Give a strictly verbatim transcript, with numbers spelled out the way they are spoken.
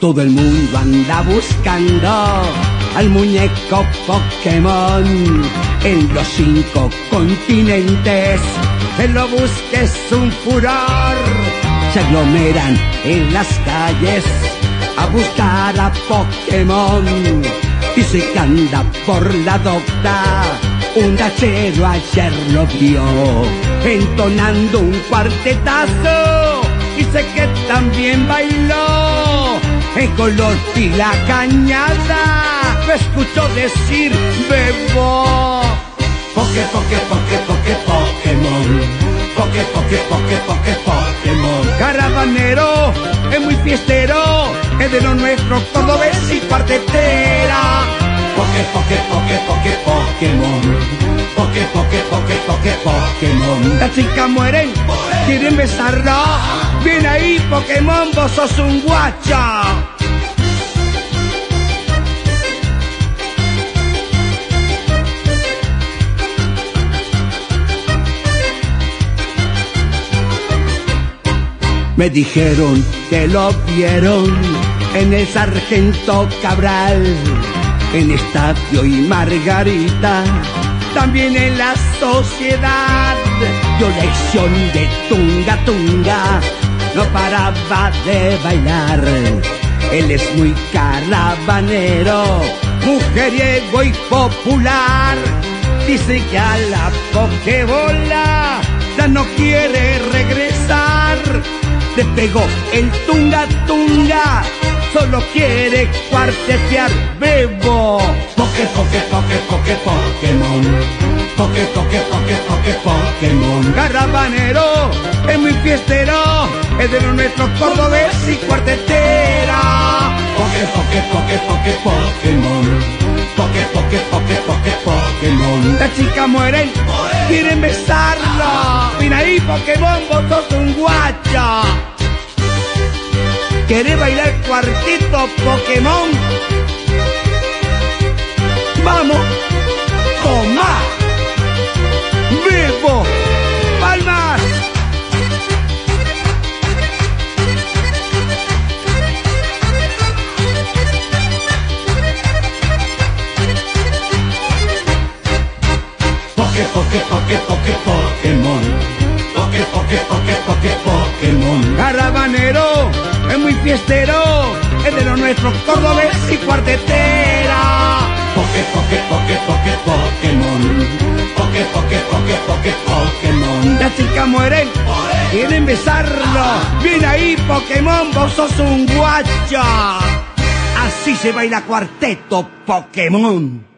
Todo el mundo anda buscando al muñeco Pokémon en los cinco continentes. Que lo busque es un furor. Se aglomeran en las calles a buscar a Pokémon. Dice que anda por la docta. Un gachero ayer lo vio entonando un cuartetazo. Dice que también bailó en color y la cañada. Lo escuchó decir bebo. Poké, poké, poké, poké, Pokémon. Poké, poké, poké, poké, Pokémon. Caravanero, es muy fiestero, es de los nuestros cordobés y cuartetera. Poké, poké, poké, poké, Pokémon. Poké, poké, poké, poké, Pokémon. Las chicas mueren, quieren besarlo. Viene ahí, Pokémon, vos sos un guacha. Me dijeron que lo vieron en el Sargento Cabral, en Estadio y Margarita, también en la Sociedad. Dio lección de tunga tunga, no paraba de bailar. Él es muy caravanero, mujeriego y popular. Dice que a la Pokébola ya no quiere regresar. Le pegó el tunga tunga, solo quiere cuartetear bebo. Poké, poké, poké, poké, Pokémon. Poké, poké, poké, poké, Pokémon. Caravanero, es muy fiestero, es de los nuestros cordobés y cuartetera. Poké, poké, poké, poké, Pokémon. Poké, poké, poké, poké, Pokémon. Las chicas mueren, quieren besarlo. Mira ahí, Pokémon, vos sos un guacha. ¿Querés bailar cuarteto Pokémon? ¡Vamos! ¡Toma! ¡Bebo! ¡Palmas! Poké, poké, poké, poké, Pokémon. Poké, poké, poké, poké, Pokémon. Caravanero, es muy fiestero, es de los nuestros cordobés y cuartetera. Poké, poké, poké, poké, Pokémon. Poké, poké, poké, poké, Pokémon. Las chicas mueren, quieren besarlo. Viene ahí, Pokémon, vos sos un guacha. Así se baila cuarteto Pokémon.